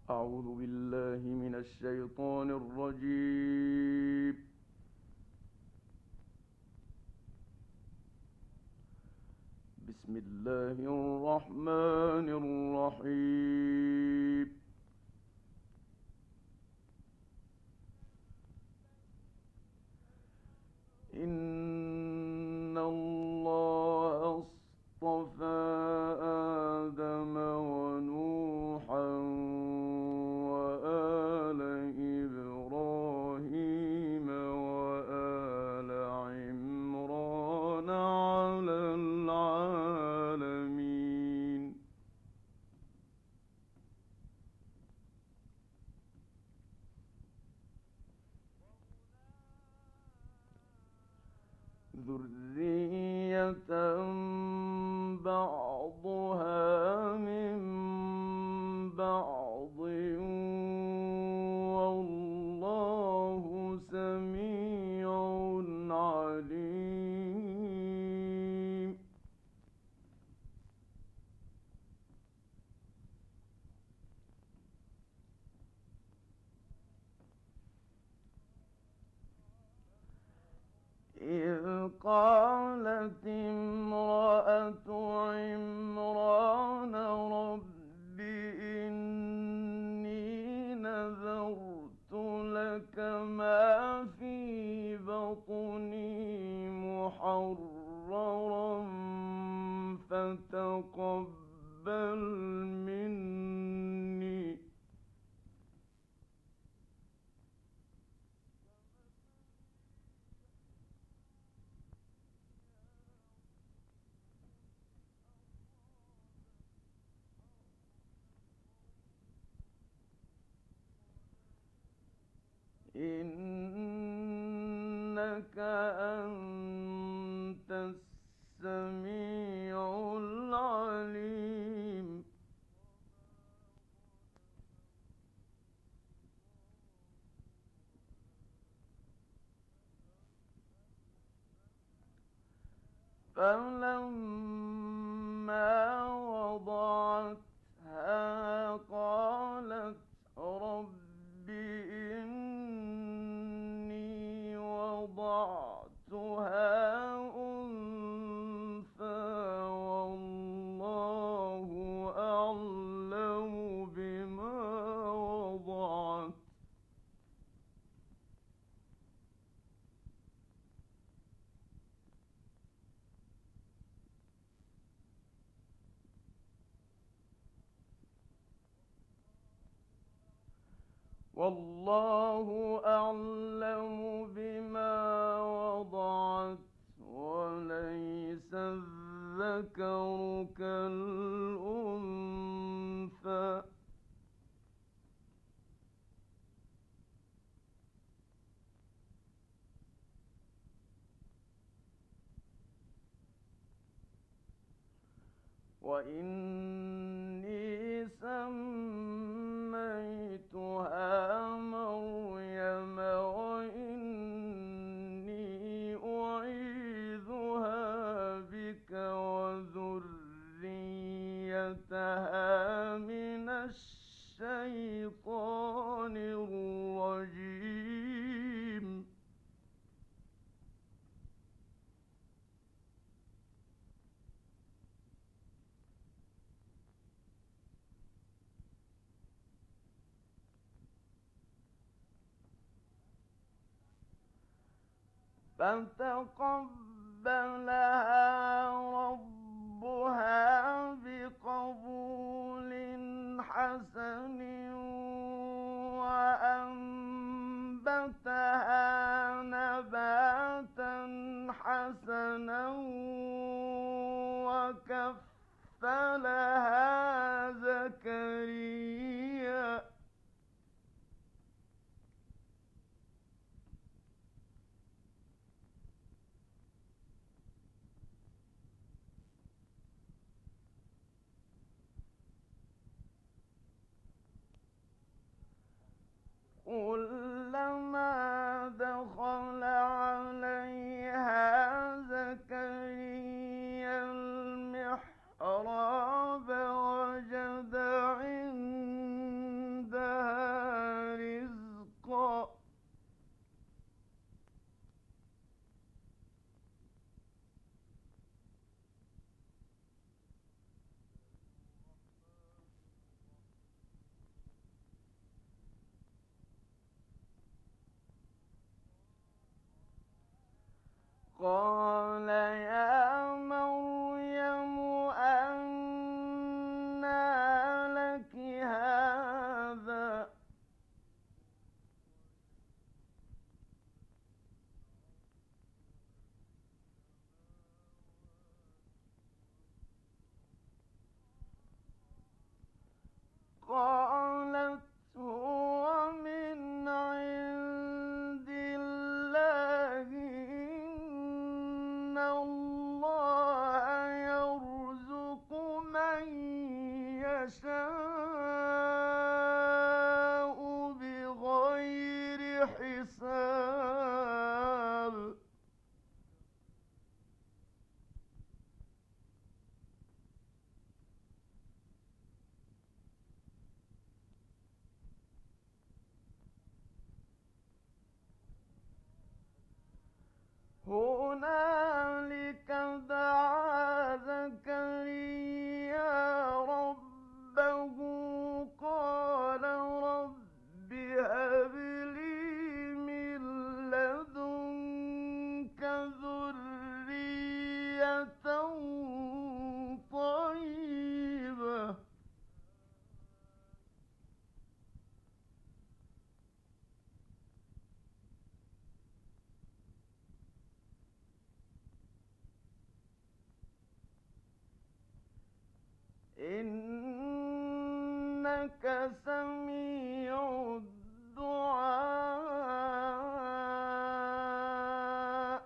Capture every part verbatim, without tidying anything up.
أعوذ بالله من الشيطان الرجيم. بسم الله الرحمن الرحيم. إن الله اصطفى آدم ونوحا وآل إبراهيم وآل عمران على العالمين. ذرية بعضها من بعض والله سميع عليم. إذ قالت امرأة عمران رب إني نذرت لك ما في بطني محررا فتقبل مني. إنك أنت السميع العليم. فلما وضعتها قالت رب إني وضعتها أنثى والله أعلم بما وضعت والله أعلم بما وضعت وليس الذكر كالأنثى. وإني سميتها مريم وإني أعيذها بك وذريتها من الشيطان الرجيم. فَتَقَبَّلَهَا رَبُّهَا بِقَبُولٍ حَسَنٍ وَأَنبَتَهَا نَبَاتًا حَسَنًا وَكَفَّلَهَا زَكَرِيَّا كلما دخل عليها زكريا المحراب وجد عندها إنك سميع الدعاء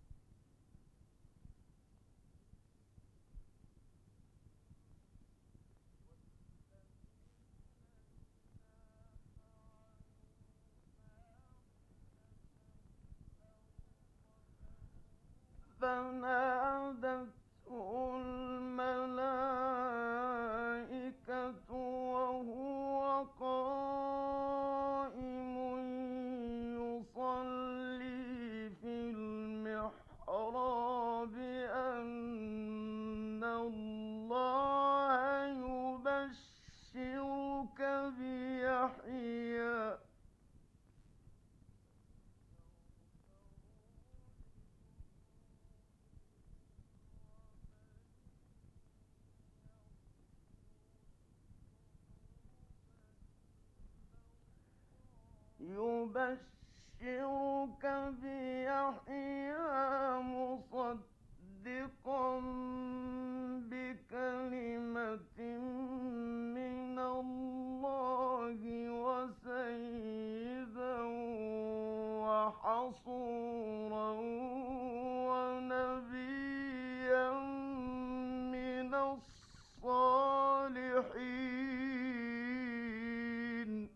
فنادته الملائكة وهو قائم يصلي في المحراب أن الله يبشرك بيحيى يبشرك بيحيى مصدقا بكلمة من الله وسيدا وحصورا ونبيا من الصالحين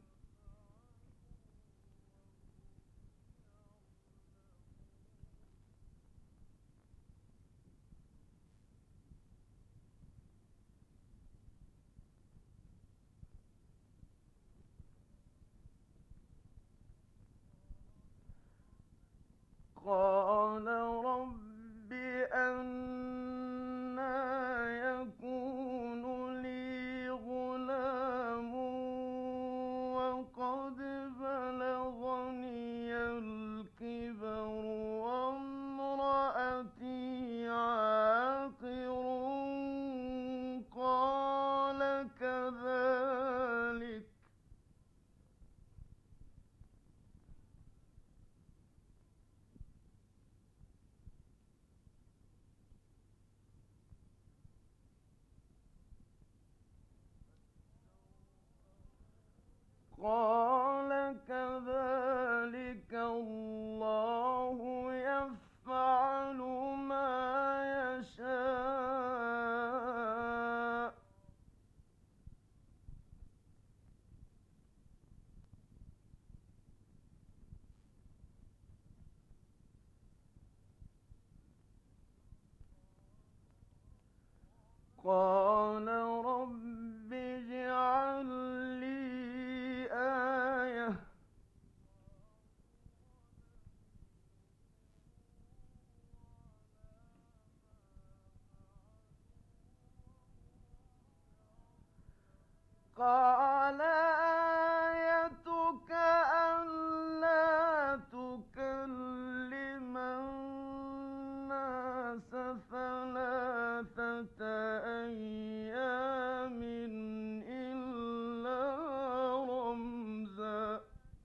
قال رب أنى يكون لي غلام وقد بلغني الكبر وامرأتي عاقر قال كذلك قال كذلك الله يفعل ما يشاء قال رب اجعل لي آية قال آيتك ألا تكلم الناس ثلاثة أيام إلا رمزا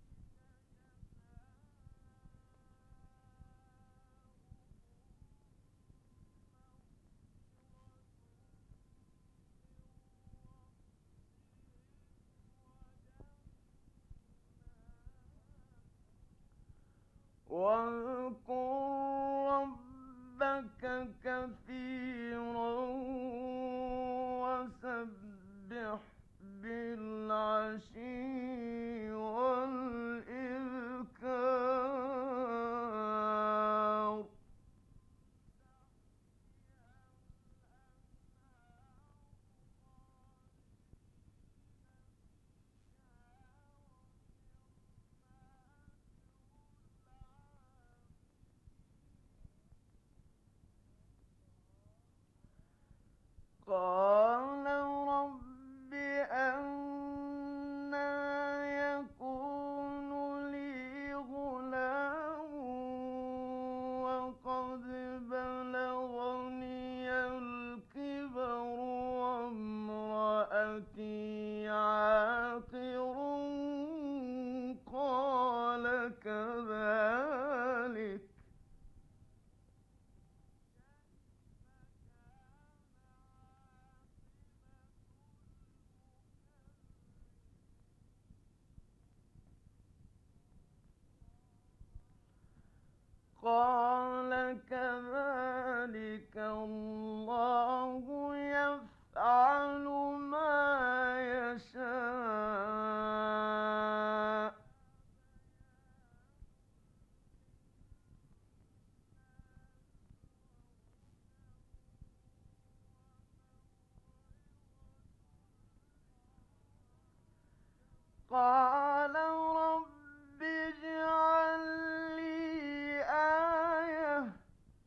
واذكر ربك كثيرا وسبح بالعشي والإذكار قَالَ كَذَٰلِكَ اللَّهُ يَفْعَلُ مَا يَشَاءُ ۚ قَالَ رَبِّ اجْعَل لِّي آيَةً ۖ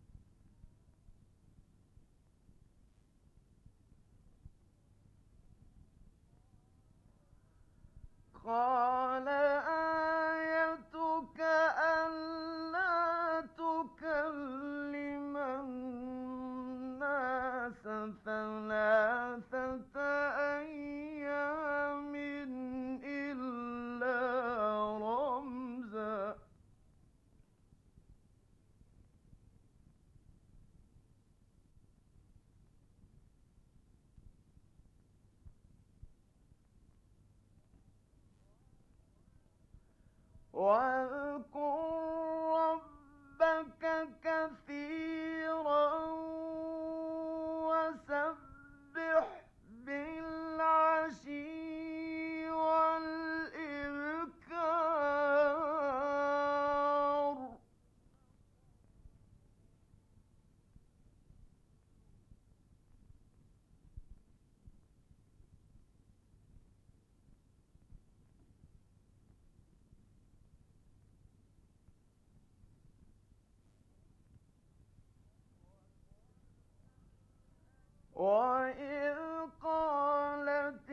قَالَ آيَتُكَ أَلَّا تُكَلِّمَ النَّاسَ ثَلَاثَةَ أَيَّامٍ إِلَّا رَمْزًا ۗ وَاذْكُر رَّبَّكَ كَثِيرًا وَسَبِّحْ بِالْعَشِيِّ وَالْإِبْكَارِ. وَإِذْ قَالَتِ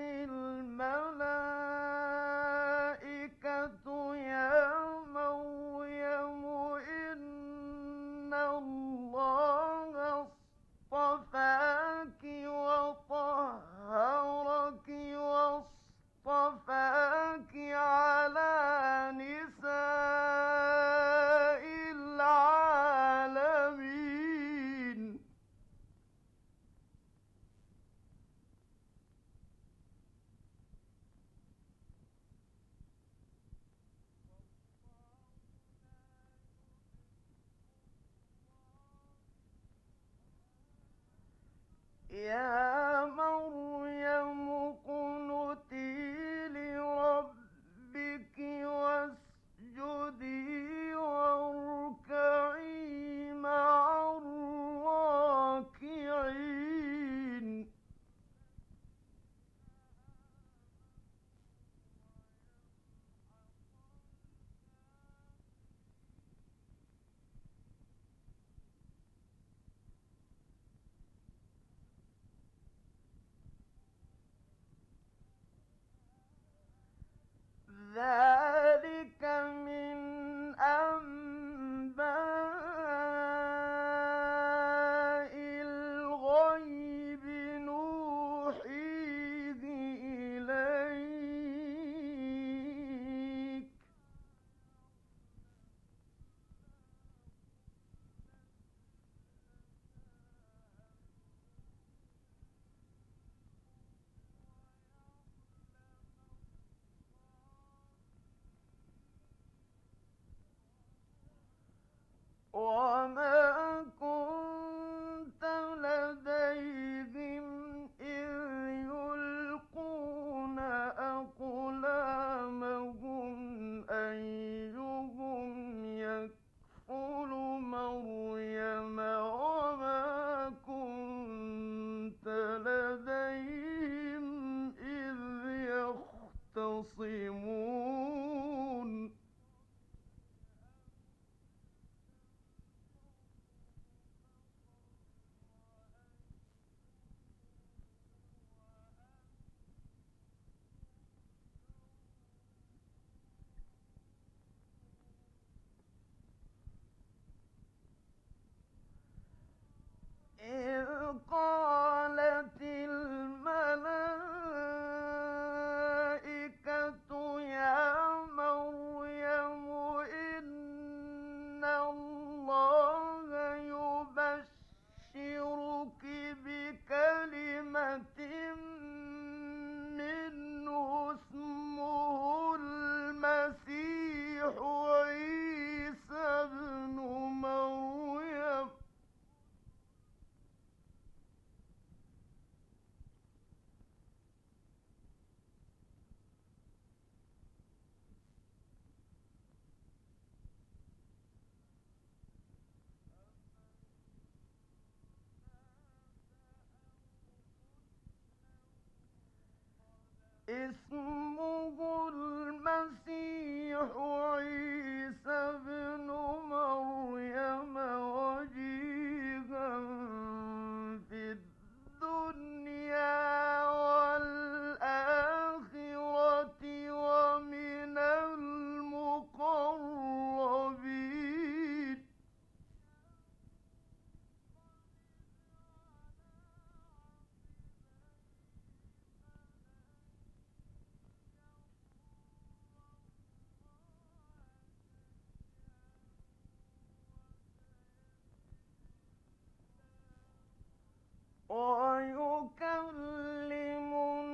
الْمَلَائِكَةُ يَا مَرْيَمُ إِنَّ اللَّهَ اصْطَفَاكِ وَطَهَّرَكِ وَاصْطَفَاكِ عَلَىٰ نِسَاءِ الْعَالَمِينَ. يَا مَرْيَمُ اقْنُتِي لِرَبِّكِ وَاسْجُدِي وَارْكَعِي مَعَ الرَّاكِعِينَ. ذَٰلِكَ مِنْ أَنبَاءِ الْغَيْبِ نُوحِيهِ إِلَيْكَ ۖ وَمَا كُنتَ لَدَيْهِمْ إِذْ اسمه المسيح عيسى ابن مريم وجيها في الدنيا والآخرة ومن المقربين. ويكلم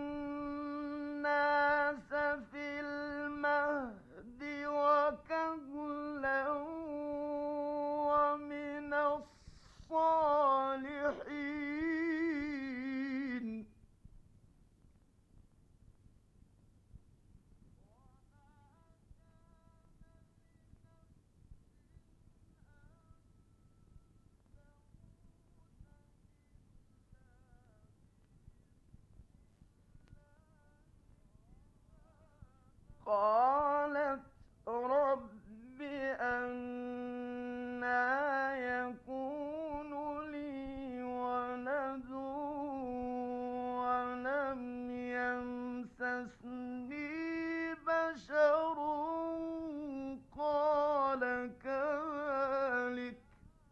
الناس في المهد وكهلا ومن الصالحين. قالت رب أنى يكون لي ولد ولم يمسسني بشر قال كذلك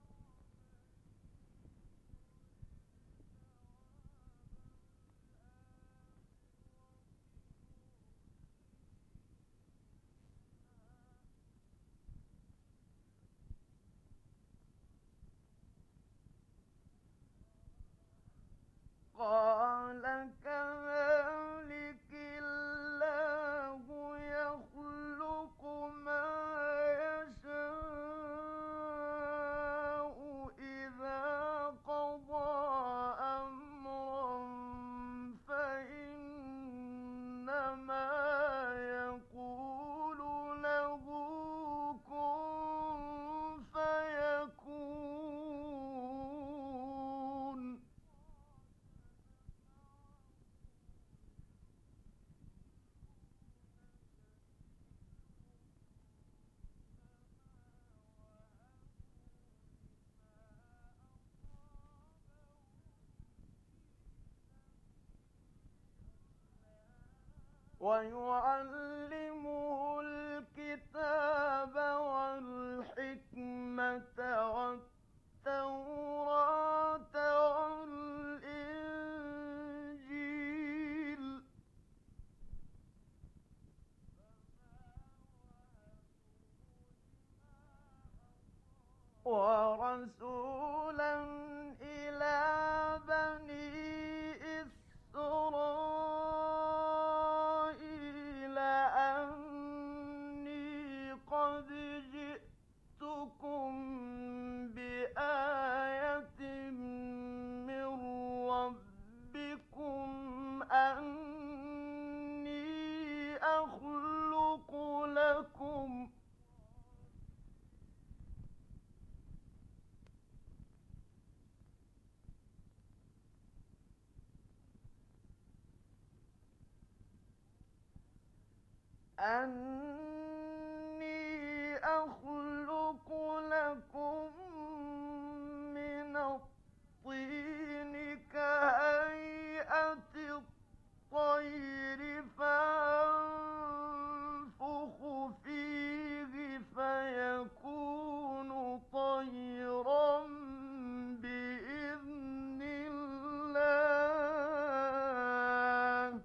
قال كذلك الله يخلق ما يشاء إذا قضى أمرا فإنما يقول له كن فيكون. ويعلمه الكتاب والحكمة والتوراة والإنجيل ورسولا إلى بني إسرائيل أني قد جئتكم بآية من ربكم أني أخلق لكم أني أخلق لكم من الطين كهيئة الطير فأنفخ فيه فيكون طيرا بإذن الله.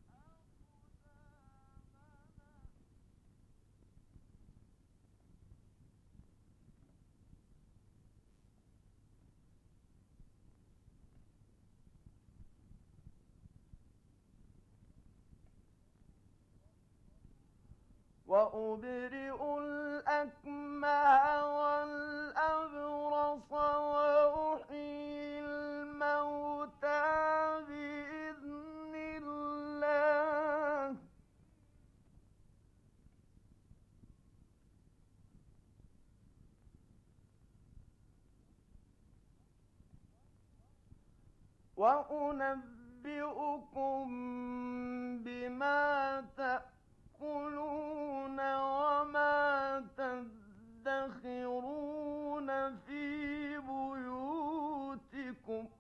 وأبرئ الأكمه والأبرص وأحيي الموتى بإذن الله. وأنبئ أُنَبِّئُكُم بِمَا تَأْكُلُونَ وَمَا تَدَّخِرُونَ فِي بُيُوتِكُمْ ۚ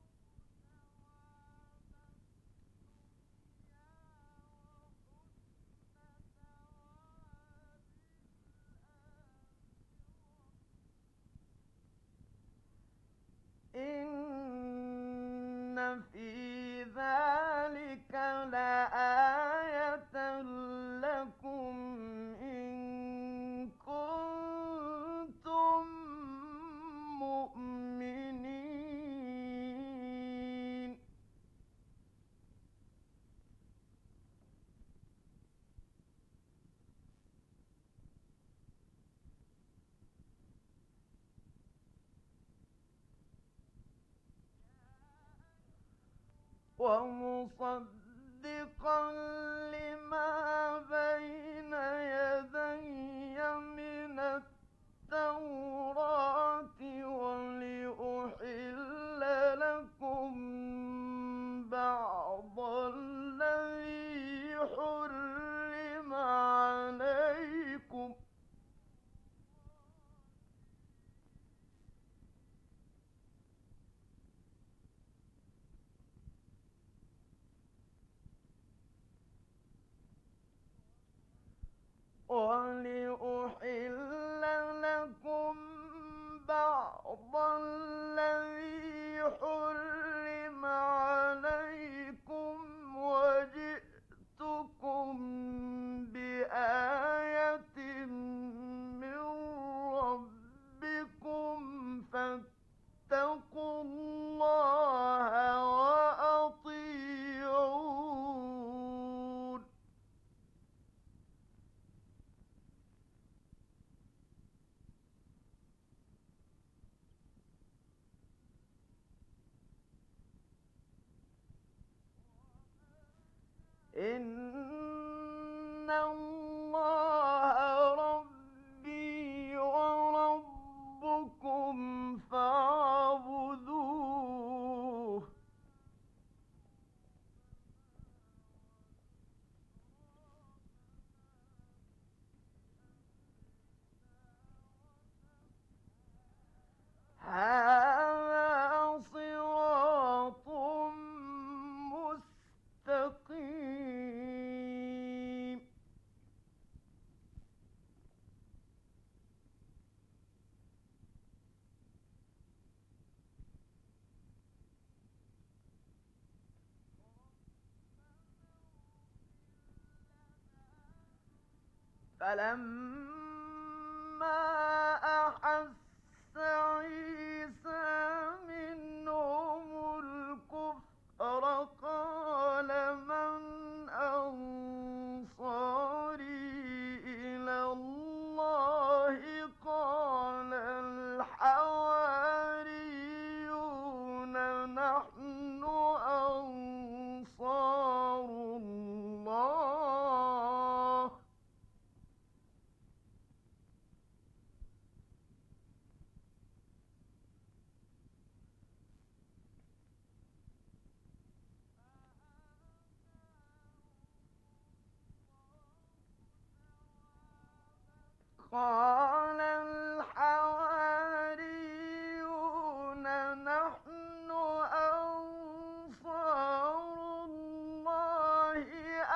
إِنَّ فِي ذَٰلِكَ لَآيَةً لَّكُمْ إِن كُنتُم مُّؤْمِنِينَ. وَمُصَدِّقًا لِّمَا بَيْنَ يَدَيَّ مِنَ التَّوْرَاةِ وَلِأُحِلَّ لَكُم بَعْضَ الَّذِي حُرِّمَ عَلَيْكُمْ ۚ وَلِأُحِلَّ لَكُم بَعْضَ الَّذِي حُرِّمَ عَلَيْكُمْ ۚ وَجِئْتُكُم بِآيَةٍ مِّن رَّبِّكُمْ فَاتَّقُوا اللَّهَ وَأَطِيعُونِ. إِنَّ اللَّهَ رَبِّي وَرَبُّكُمْ فَاعْبُدُوهُ ۚ هَٰذَا صِرَاطٌ مُّسْتَقِيمٌ. فَلَمَّا أَحَسَّ عِيسَىٰ مِنْهُمُ الْكُفْرَ قَالَ مَنْ أَنصَارِي إِلَى اللَّهِ ۖ قَالَ الْحَوَارِيُّونَ نَحْنُ أَنصَارُ اللَّهِ ۖ قَالَ الْحَوَارِيُّونَ نَحْنُ أَنصَارُ اللَّهِ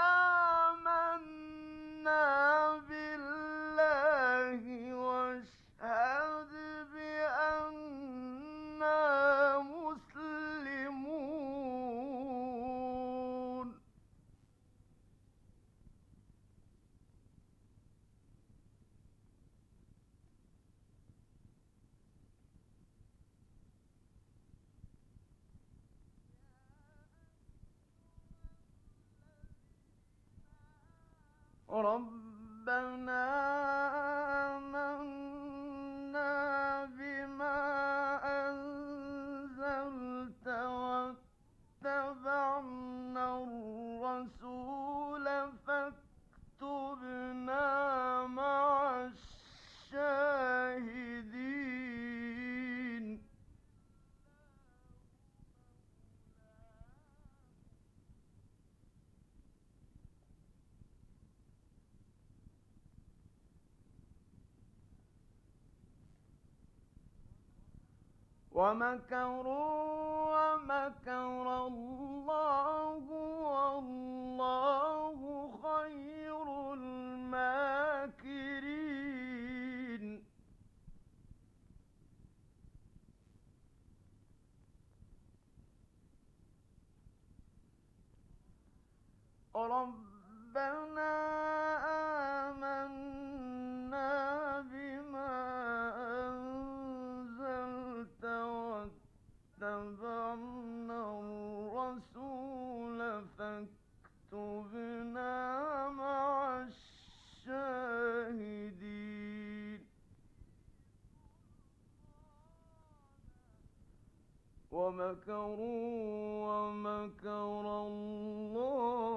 آمَنَّا بِاللَّهِ وَاشْهَدْ بِأَنَّا مُسْلِمُونَ. رَبَّنَا آمَنَّا بِمَا أَنزَلْتَ وَاتَّبَعْنَا الرَّسُولَ فَاكْتُبْنَا مَعَ الشَّاهِدِينَ. ومكروا ومكر الله والله خير الماكرين ربنا آمنا بما أنزلت واتبعنا الرسول فاكتبنا مع الشاهدين ومكروا ومكر الله